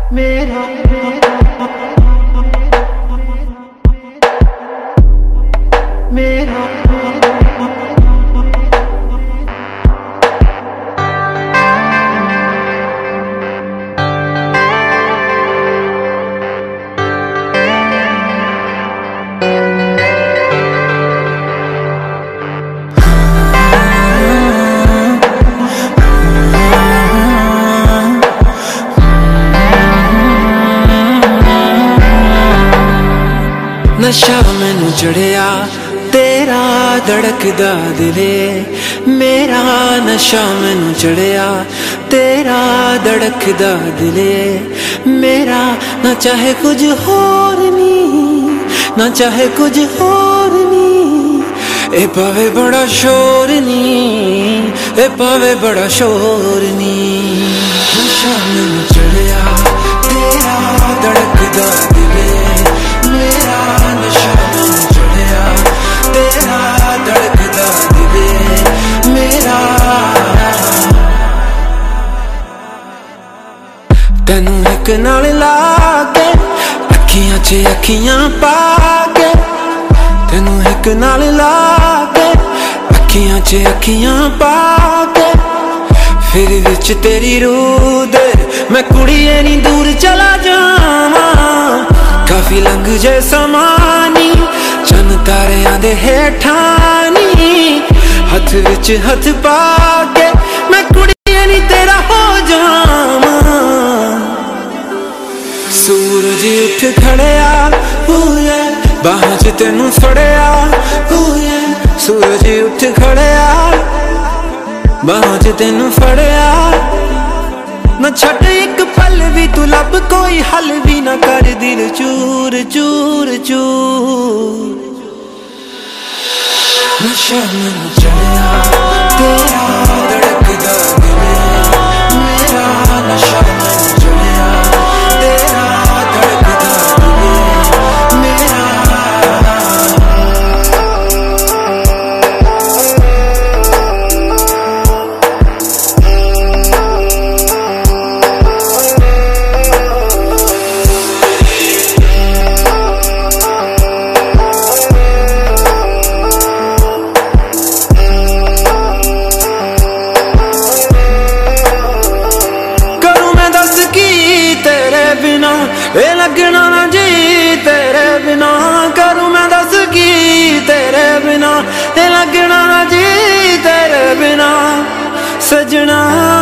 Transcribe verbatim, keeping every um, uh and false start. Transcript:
मेरा मेरा नशा मैनू चढ़िया तेरा धड़कदा दिले, मेरा नशा मैनू चढ़िया तेरा धड़कदा दिले, मेरा ना चाहे कुछ होर नी, ना चाहे कुछ होर नी, ए पावे बड़ा शोर नी, ए पावे बड़ा शोर नी। नशा मैनू चढ़िया तेरा धड़कदा दिले, मेरा नशा मैनू चढ़िया तेरा धड़कदा दिले, मेरा तेनू एक नाल लाके अखियां च अखियां पाके, तेनू एक नाल लाके अखियां च अखियां पाके, फिर विच तेरी रूह दे मैं कुड़िए नी दूर चला जावां, काफी लंघ जे समानी चन तारियां दे हेठानी, हथ विच हथ पाके मैं कुड़िए नी तेरा हो जावां। सूरज उठ खड़िया हुए बाहां च तेनू फड़िया हुए, सूरज उठ खड़िया बाहां च तेनू फड़िया, न छट एक पल भी तू लब कोई हल भी ना कर दिल चूर चूर चूर। नशा मैनू चढ़िया तेरा धड़कदा दिले, मेरा नशा मैनू चढ़िया तेरा धड़कदा दिले, मेरा ए लगना ना जी तेरे बिना, करूं मैं दस की तेरे बिना, ए लगना ना जी तेरे बिना सजना।